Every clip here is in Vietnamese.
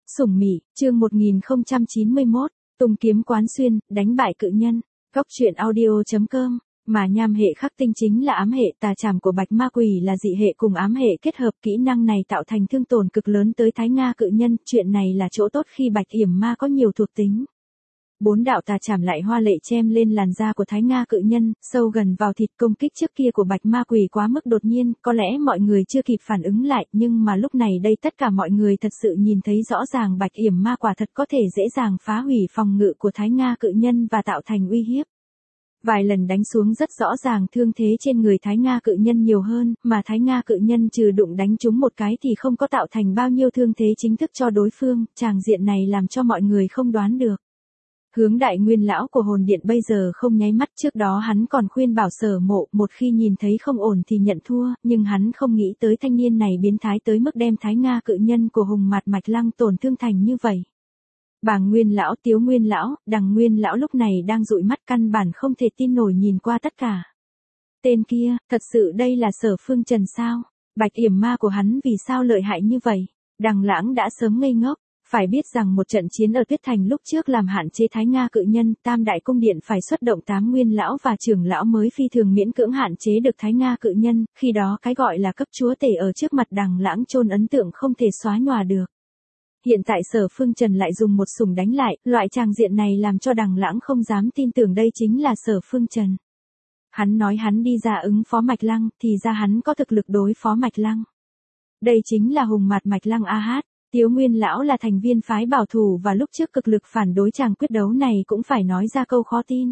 Sủng Mị, chương 1091, tung kiếm quán xuyên, đánh bại cự nhân. Góc truyện audio.com. Mà nham hệ khắc tinh chính là ám hệ, tà trảm của bạch ma quỷ là dị hệ cùng ám hệ kết hợp, kỹ năng này tạo thành thương tổn cực lớn tới Thái Nga cự nhân, chuyện này là chỗ tốt khi bạch yểm ma có nhiều thuộc tính. 4 đạo tà trảm lại hoa lệ chém lên làn da của Thái Nga cự nhân, sâu gần vào thịt. Công kích trước kia của bạch ma quỷ quá mức đột nhiên, có lẽ mọi người chưa kịp phản ứng lại, nhưng mà lúc này đây tất cả mọi người thật sự nhìn thấy rõ ràng bạch yểm ma quả thật có thể dễ dàng phá hủy phòng ngự của Thái Nga cự nhân và tạo thành uy hiếp. Vài lần đánh xuống rất rõ ràng thương thế trên người Thái Nga cự nhân nhiều hơn, mà Thái Nga cự nhân trừ đụng đánh trúng một cái thì không có tạo thành bao nhiêu thương thế chính thức cho đối phương, tràng diện này làm cho mọi người không đoán được. Hướng đại nguyên lão của hồn điện bây giờ không nháy mắt, trước đó hắn còn khuyên bảo Sở Mộ một khi nhìn thấy không ổn thì nhận thua, nhưng hắn không nghĩ tới thanh niên này biến thái tới mức đem Thái Nga cự nhân của Hùng Mạt Mạch Lăng tổn thương thành như vậy. Bàng Nguyên lão, Tiếu Nguyên lão, Đằng Nguyên lão lúc này đang dụi mắt căn bản không thể tin nổi nhìn qua tất cả. Tên kia, thật sự đây là Sở Phương Trần sao? Bạch yểm ma của hắn vì sao lợi hại như vậy? Đằng Lãng đã sớm ngây ngốc. Phải biết rằng một trận chiến ở Tuyết Thành lúc trước làm hạn chế Thái Nga cự nhân, Tam Đại Cung Điện phải xuất động 8 nguyên lão và trưởng lão mới phi thường miễn cưỡng hạn chế được Thái Nga cự nhân, khi đó cái gọi là cấp chúa tể ở trước mặt Đằng Lãng chôn ấn tượng không thể xóa nhòa được. Hiện tại Sở Phương Trần lại dùng một sủng đánh lại, loại tràng diện này làm cho Đằng Lãng không dám tin tưởng đây chính là Sở Phương Trần. Hắn nói hắn đi ra ứng phó Mạch Lăng, thì ra hắn có thực lực đối phó Mạch Lăng. Đây chính là Hùng Mạt Mạch Lăng A-hát. Tiếu Nguyên lão là thành viên phái bảo thủ và lúc trước cực lực phản đối chàng quyết đấu này cũng phải nói ra câu khó tin.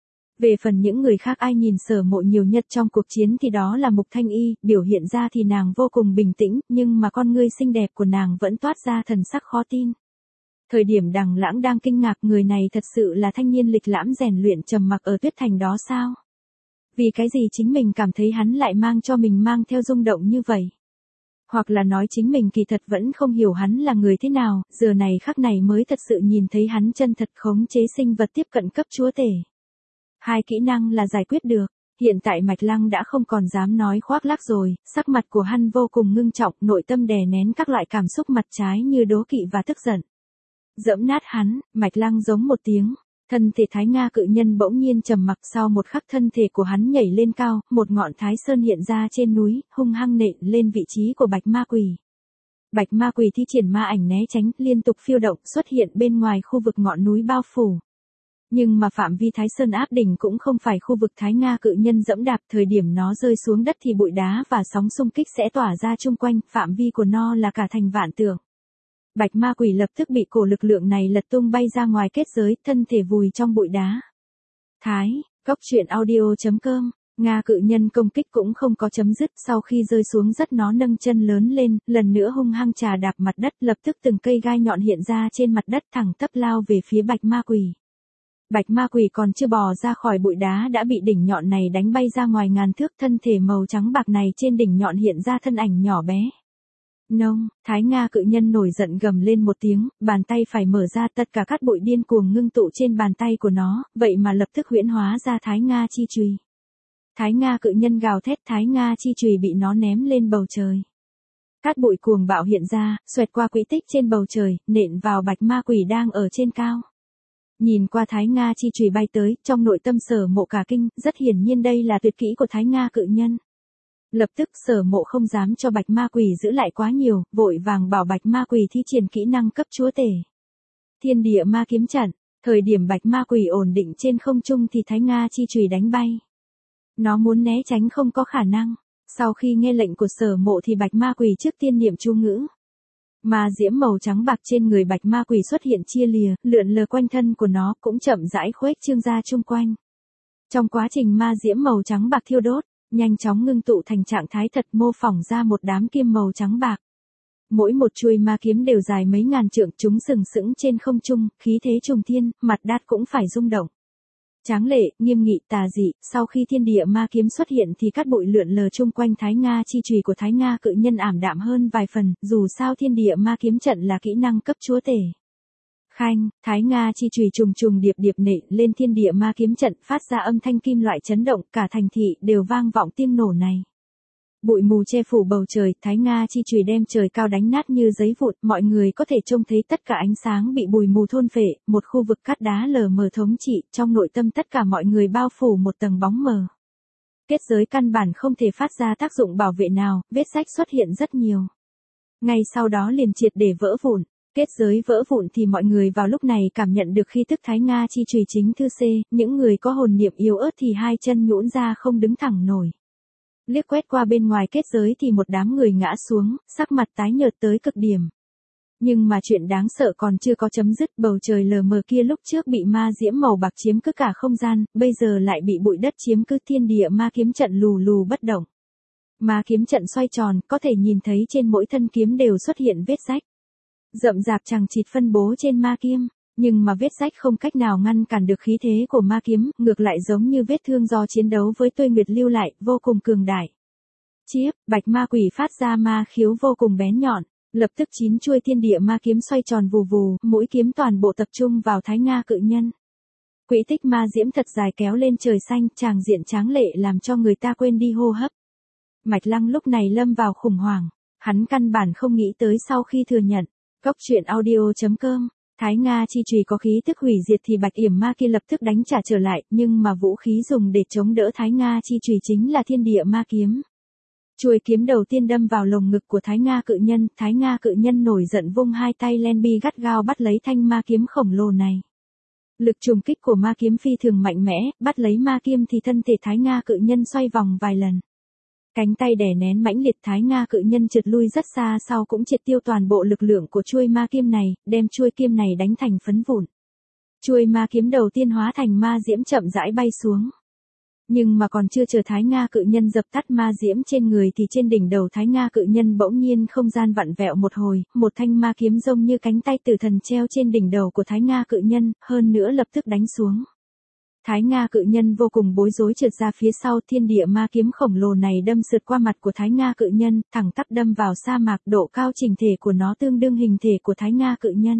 Về phần những người khác ai nhìn Sở Mộ nhiều nhất trong cuộc chiến thì đó là Mục Thanh Y, biểu hiện ra thì nàng vô cùng bình tĩnh, nhưng mà con ngươi xinh đẹp của nàng vẫn toát ra thần sắc khó tin. Thời điểm Đằng Lãng đang kinh ngạc, người này thật sự là thanh niên lịch lãm rèn luyện trầm mặc ở Tuyết Thành đó sao? Vì cái gì chính mình cảm thấy hắn lại mang cho mình mang theo rung động như vậy? Hoặc là nói chính mình kỳ thật vẫn không hiểu hắn là người thế nào, giờ này khắc này mới thật sự nhìn thấy hắn chân thật khống chế sinh vật tiếp cận cấp chúa tể. Hai kỹ năng là giải quyết được, hiện tại Mạch Lăng đã không còn dám nói khoác lác rồi, sắc mặt của hắn vô cùng ngưng trọng, nội tâm đè nén các loại cảm xúc mặt trái như đố kỵ và tức giận. Dẫm nát hắn, Mạch Lăng giống một tiếng. Thân thể Thái Nga cự nhân bỗng nhiên trầm mặc, sau một khắc thân thể của hắn nhảy lên cao, một ngọn Thái Sơn hiện ra trên núi, hung hăng nện lên vị trí của bạch ma quỷ. Bạch ma quỷ thi triển ma ảnh né tránh, liên tục phiêu động xuất hiện bên ngoài khu vực ngọn núi bao phủ. Nhưng mà phạm vi Thái Sơn áp đỉnh cũng không phải khu vực Thái Nga cự nhân dẫm đạp, thời điểm nó rơi xuống đất thì bụi đá và sóng xung kích sẽ tỏa ra chung quanh, phạm vi của nó là cả thành vạn trượng. Bạch ma quỷ lập tức bị cổ lực lượng này lật tung bay ra ngoài kết giới, thân thể vùi trong bụi đá. Góc truyện audio.com. Nga cự nhân công kích cũng không có chấm dứt, sau khi rơi xuống rất nó nâng chân lớn lên, lần nữa hung hăng trà đạp mặt đất, lập tức từng cây gai nhọn hiện ra trên mặt đất thẳng tắp lao về phía bạch ma quỷ. Bạch ma quỷ còn chưa bò ra khỏi bụi đá đã bị đỉnh nhọn này đánh bay ra ngoài ngàn thước, thân thể màu trắng bạc này trên đỉnh nhọn hiện ra thân ảnh nhỏ bé. Nông, Thái Nga cự nhân nổi giận gầm lên một tiếng, bàn tay phải mở ra, tất cả cát bụi điên cuồng ngưng tụ trên bàn tay của nó, vậy mà lập tức huyễn hóa ra Thái Nga chi chùy. Thái Nga cự nhân gào thét, Thái Nga chi chùy bị nó ném lên bầu trời. Cát bụi cuồng bạo hiện ra, xoẹt qua quỹ tích trên bầu trời, nện vào bạch ma quỷ đang ở trên cao. Nhìn qua Thái Nga chi chùy bay tới, trong nội tâm Sở Mộ cả kinh, rất hiển nhiên đây là tuyệt kỹ của Thái Nga cự nhân. Lập tức Sở Mộ không dám cho bạch ma quỷ giữ lại quá nhiều, vội vàng bảo bạch ma quỷ thi triển kỹ năng cấp chúa tể. Thiên địa ma kiếm trận, thời điểm bạch ma quỷ ổn định trên không trung thì Thái Nga chi chùy đánh bay. Nó muốn né tránh không có khả năng, sau khi nghe lệnh của Sở Mộ thì bạch ma quỷ trước tiên niệm chú ngữ. Ma diễm màu trắng bạc trên người bạch ma quỷ xuất hiện chia lìa, lượn lờ quanh thân của nó cũng chậm rãi khuếch trương ra chung quanh. Trong quá trình ma diễm màu trắng bạc thiêu đốt, nhanh chóng ngưng tụ thành trạng thái thật, mô phỏng ra một đám kim màu trắng bạc. Mỗi một chuôi ma kiếm đều dài mấy ngàn trượng, chúng sừng sững trên không trung, khí thế trùng thiên, mặt đất cũng phải rung động. Tráng lệ, nghiêm nghị, tà dị, sau khi thiên địa ma kiếm xuất hiện thì cát bụi lượn lờ chung quanh Thái Nga chi chùy của Thái Nga cự nhân ảm đạm hơn vài phần, dù sao thiên địa ma kiếm trận là kỹ năng cấp chúa tể. Khanh, Thái Nga chi chùy trùng trùng điệp điệp nện lên thiên địa ma kiếm trận, phát ra âm thanh kim loại chấn động, cả thành thị đều vang vọng tiếng nổ này. Bụi mù che phủ bầu trời, Thái Nga chi chùy đem trời cao đánh nát như giấy vụn, mọi người có thể trông thấy tất cả ánh sáng bị bụi mù thôn phệ, một khu vực cát đá lờ mờ thống trị, trong nội tâm tất cả mọi người bao phủ một tầng bóng mờ. Kết giới căn bản không thể phát ra tác dụng bảo vệ nào, vết rách xuất hiện rất nhiều. Ngay sau đó liền triệt để vỡ vụn. Kết giới vỡ vụn thì mọi người vào lúc này cảm nhận được khí tức Thái Nga chi chùy chính thư C, những người có hồn niệm yếu ớt thì hai chân nhũn ra không đứng thẳng nổi. Liếc quét qua bên ngoài kết giới thì một đám người ngã xuống, sắc mặt tái nhợt tới cực điểm. Nhưng mà chuyện đáng sợ còn chưa có chấm dứt, bầu trời lờ mờ kia lúc trước bị ma diễm màu bạc chiếm cứ cả không gian, bây giờ lại bị bụi đất chiếm cứ, thiên địa ma kiếm trận lù lù bất động. Ma kiếm trận xoay tròn, có thể nhìn thấy trên mỗi thân kiếm đều xuất hiện vết rách. Rậm rạp chằng chịt phân bố trên ma kiếm, nhưng mà vết rách không cách nào ngăn cản được khí thế của ma kiếm, ngược lại giống như vết thương do chiến đấu với Tuế Nguyệt lưu lại, vô cùng cường đại. Chiếp, bạch ma quỷ phát ra ma khiếu vô cùng bén nhọn, lập tức 9 chuôi thiên địa ma kiếm xoay tròn vù vù, mũi kiếm toàn bộ tập trung vào Thái Nga cự nhân. Quỹ tích ma diễm thật dài kéo lên trời xanh, tràng diện tráng lệ làm cho người ta quên đi hô hấp. Mạch Lăng lúc này lâm vào khủng hoảng, hắn căn bản không nghĩ tới sau khi thừa nhận. Cốc truyện audio.com, Thái Nga chi chùy có khí tức hủy diệt thì bạch yểm ma kia lập tức đánh trả trở lại, nhưng mà vũ khí dùng để chống đỡ Thái Nga chi chùy chính là thiên địa ma kiếm. Chuôi kiếm đầu tiên đâm vào lồng ngực của Thái Nga cự nhân nổi giận vung hai tay len bi gắt gao bắt lấy thanh ma kiếm khổng lồ này. Lực trùng kích của ma kiếm phi thường mạnh mẽ, bắt lấy ma kiếm thì thân thể Thái Nga cự nhân xoay vòng vài lần. Cánh tay đè nén mãnh liệt, Thái Nga cự nhân trượt lui rất xa, sau cũng triệt tiêu toàn bộ lực lượng của chuôi ma kiếm này, đem chuôi kiếm này đánh thành phấn vụn. Chuôi ma kiếm đầu tiên hóa thành ma diễm chậm rãi bay xuống. Nhưng mà còn chưa chờ Thái Nga cự nhân dập tắt ma diễm trên người thì trên đỉnh đầu Thái Nga cự nhân bỗng nhiên không gian vặn vẹo một hồi, một thanh ma kiếm giống như cánh tay tử thần treo trên đỉnh đầu của Thái Nga cự nhân, hơn nữa lập tức đánh xuống. Thái Nga cự nhân vô cùng bối rối trượt ra phía sau, thiên địa ma kiếm khổng lồ này đâm sượt qua mặt của Thái Nga cự nhân, thẳng tắp đâm vào sa mạc, độ cao chỉnh thể của nó tương đương hình thể của Thái Nga cự nhân.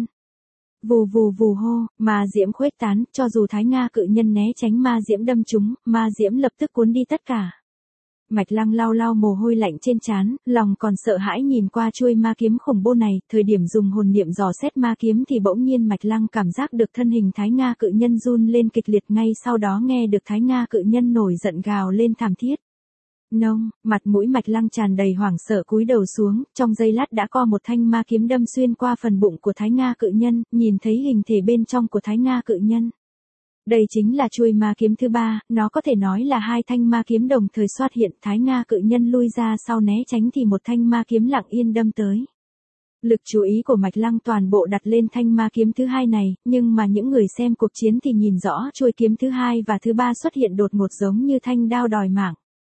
Vù vù vù hô, ma diễm khuếch tán, cho dù Thái Nga cự nhân né tránh ma diễm đâm trúng, ma diễm lập tức cuốn đi tất cả. Mạch Lăng lau lau mồ hôi lạnh trên trán, lòng còn sợ hãi nhìn qua chuôi ma kiếm khủng bố này, thời điểm dùng hồn niệm dò xét ma kiếm thì bỗng nhiên Mạch Lăng cảm giác được thân hình Thái Nga cự nhân run lên kịch liệt, ngay sau đó nghe được Thái Nga cự nhân nổi giận gào lên thảm thiết. Nông, mặt mũi Mạch Lăng tràn đầy hoảng sợ cúi đầu xuống, trong giây lát đã có một thanh ma kiếm đâm xuyên qua phần bụng của Thái Nga cự nhân, nhìn thấy hình thể bên trong của Thái Nga cự nhân. Đây chính là chuôi ma kiếm thứ ba, nó có thể nói là hai thanh ma kiếm đồng thời xuất hiện, Thái Nga cự nhân lui ra sau né tránh thì một thanh ma kiếm lặng yên đâm tới. Lực chú ý của Mạch Lăng toàn bộ đặt lên thanh ma kiếm thứ hai này, nhưng mà những người xem cuộc chiến thì nhìn rõ chuôi kiếm thứ hai và thứ ba xuất hiện đột ngột giống như thanh đao đòi mạng.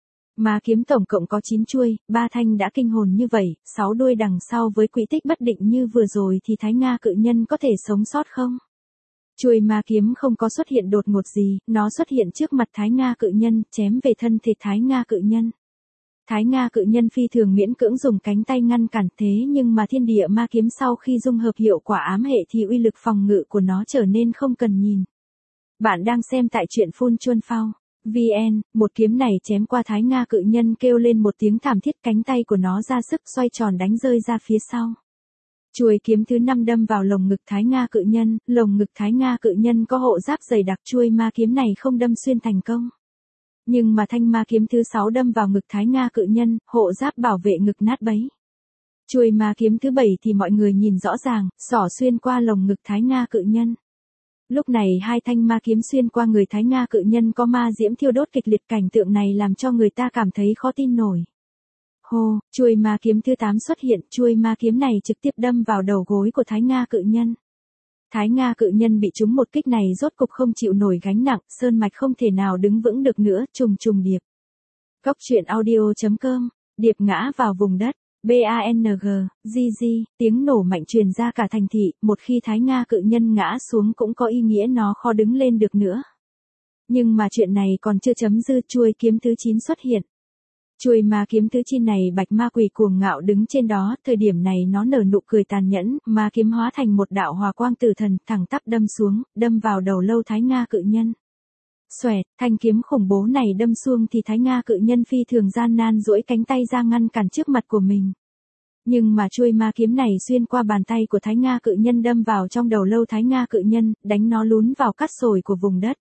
Ma kiếm tổng cộng có 9 chuôi, 3 thanh đã kinh hồn như vậy, 6 đuôi đằng sau với quỹ tích bất định như vừa rồi thì Thái Nga cự nhân có thể sống sót không? Chuôi ma kiếm không có xuất hiện đột ngột gì, nó xuất hiện trước mặt Thái Nga cự nhân, chém về thân thể Thái Nga cự nhân. Thái Nga cự nhân phi thường miễn cưỡng dùng cánh tay ngăn cản, thế nhưng mà thiên địa ma kiếm sau khi dung hợp hiệu quả ám hệ thì uy lực phòng ngự của nó trở nên không cần nhìn. Bạn đang xem tại truyện Phun Chuân Phao VN, một kiếm này chém qua Thái Nga cự nhân kêu lên một tiếng thảm thiết, cánh tay của nó ra sức xoay tròn đánh rơi ra phía sau. Chuôi kiếm thứ 5 đâm vào lồng ngực Thái Nga cự nhân, lồng ngực Thái Nga cự nhân có hộ giáp dày đặc, chuôi ma kiếm này không đâm xuyên thành công. Nhưng mà thanh ma kiếm thứ 6 đâm vào ngực Thái Nga cự nhân, hộ giáp bảo vệ ngực nát bấy. Chuôi ma kiếm thứ 7 thì mọi người nhìn rõ ràng, xỏ xuyên qua lồng ngực Thái Nga cự nhân. Lúc này hai thanh ma kiếm xuyên qua người Thái Nga cự nhân có ma diễm thiêu đốt kịch liệt, cảnh tượng này làm cho người ta cảm thấy khó tin nổi. Hô, chuôi ma kiếm thứ 8 xuất hiện, chuôi ma kiếm này trực tiếp đâm vào đầu gối của Thái Nga cự nhân. Thái Nga cự nhân bị trúng một kích này rốt cục không chịu nổi gánh nặng, sơn mạch không thể nào đứng vững được nữa, trùng trùng điệp. Cốc truyện audio.com, điệp ngã vào vùng đất, BANG, GG, tiếng nổ mạnh truyền ra cả thành thị, một khi Thái Nga cự nhân ngã xuống cũng có ý nghĩa nó khó đứng lên được nữa. Nhưng mà chuyện này còn chưa chấm dứt, chuôi kiếm thứ 9 xuất hiện. Chuôi ma kiếm thứ 9 này bạch ma quỷ cuồng ngạo đứng trên đó, thời điểm này nó nở nụ cười tàn nhẫn, ma kiếm hóa thành một đạo hòa quang tử thần, thẳng tắp đâm xuống, đâm vào đầu lâu Thái Nga cự nhân. Xoẹt, thanh kiếm khủng bố này đâm xuông thì Thái Nga cự nhân phi thường gian nan duỗi cánh tay ra ngăn cản trước mặt của mình. Nhưng mà chuôi ma kiếm này xuyên qua bàn tay của Thái Nga cự nhân đâm vào trong đầu lâu Thái Nga cự nhân, đánh nó lún vào cát sồi của vùng đất.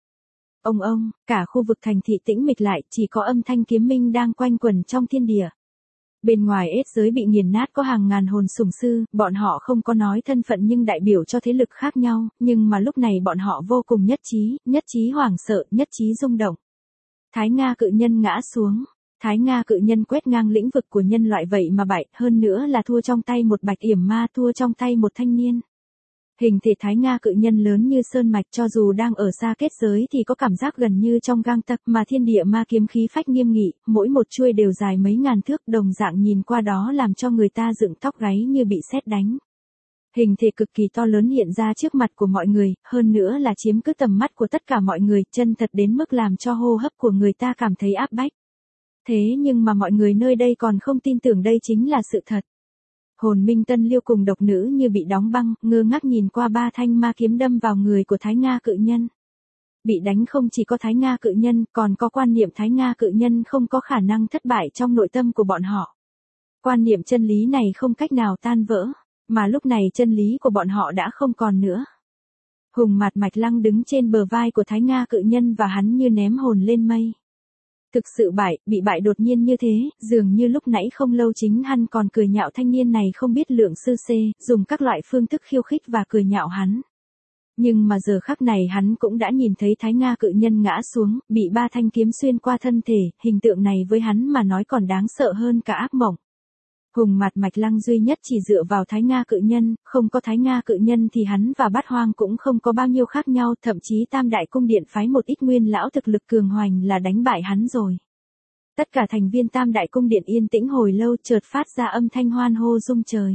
Ông, cả khu vực thành thị tĩnh mịch lại, chỉ có âm thanh kiếm minh đang quanh quẩn trong thiên địa. Bên ngoài ết giới bị nghiền nát có hàng ngàn hồn sủng sư, bọn họ không có nói thân phận nhưng đại biểu cho thế lực khác nhau, nhưng mà lúc này bọn họ vô cùng nhất trí hoảng sợ, nhất trí rung động. Thái Nga cự nhân ngã xuống. Thái Nga cự nhân quét ngang lĩnh vực của nhân loại vậy mà bại, hơn nữa là thua trong tay một bạch yểm ma, thua trong tay một thanh niên. Hình thể Thái Nga cự nhân lớn như sơn mạch, cho dù đang ở xa kết giới thì có cảm giác gần như trong gang tấc, mà thiên địa ma kiếm khí phách nghiêm nghị, mỗi một chuôi đều dài mấy ngàn thước, đồng dạng nhìn qua đó làm cho người ta dựng tóc gáy như bị sét đánh. Hình thể cực kỳ to lớn hiện ra trước mặt của mọi người, hơn nữa là chiếm cứ tầm mắt của tất cả mọi người, chân thật đến mức làm cho hô hấp của người ta cảm thấy áp bách. Thế nhưng mà mọi người nơi đây còn không tin tưởng đây chính là sự thật. Hồn Minh Tân Liêu cùng độc nữ như bị đóng băng, ngơ ngác nhìn qua ba thanh ma kiếm đâm vào người của Thái Nga cự nhân. Bị đánh không chỉ có Thái Nga cự nhân, còn có quan niệm Thái Nga cự nhân không có khả năng thất bại trong nội tâm của bọn họ. Quan niệm chân lý này không cách nào tan vỡ, mà lúc này chân lý của bọn họ đã không còn nữa. Hùng Mạt Mạch Lăng đứng trên bờ vai của Thái Nga cự nhân và hắn như ném hồn lên mây. Thực sự bị bại đột nhiên như thế, dường như lúc nãy không lâu chính hắn còn cười nhạo thanh niên này không biết lượng sư xê, dùng các loại phương thức khiêu khích và cười nhạo hắn. Nhưng mà giờ khắc này hắn cũng đã nhìn thấy Thái Nga cự nhân ngã xuống, bị ba thanh kiếm xuyên qua thân thể, hình tượng này với hắn mà nói còn đáng sợ hơn cả ác mộng. Hùng Mạt Mạch Lăng duy nhất chỉ dựa vào Thái Nga cự nhân, không có Thái Nga cự nhân thì hắn và Bát Hoang cũng không có bao nhiêu khác nhau, thậm chí Tam Đại Cung Điện phái một ít nguyên lão thực lực cường hoành là đánh bại hắn rồi. Tất cả thành viên Tam Đại Cung Điện yên tĩnh hồi lâu, chợt phát ra âm thanh hoan hô rung trời.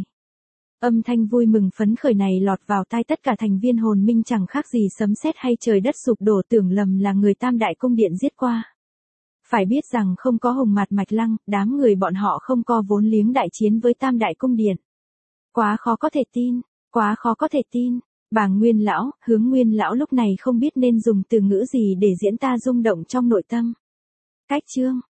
Âm thanh vui mừng phấn khởi này lọt vào tai tất cả thành viên hồn minh chẳng khác gì sấm sét hay trời đất sụp đổ, tưởng lầm là người Tam Đại Cung Điện giết qua. Phải biết rằng không có Hùng Mạt Mạch Lăng, đám người bọn họ không có vốn liếng đại chiến với Tam Đại Cung Điện. Quá khó có thể tin. Bàng Nguyên Lão, Hướng Nguyên Lão lúc này không biết nên dùng từ ngữ gì để diễn tả rung động trong nội tâm. Cách chương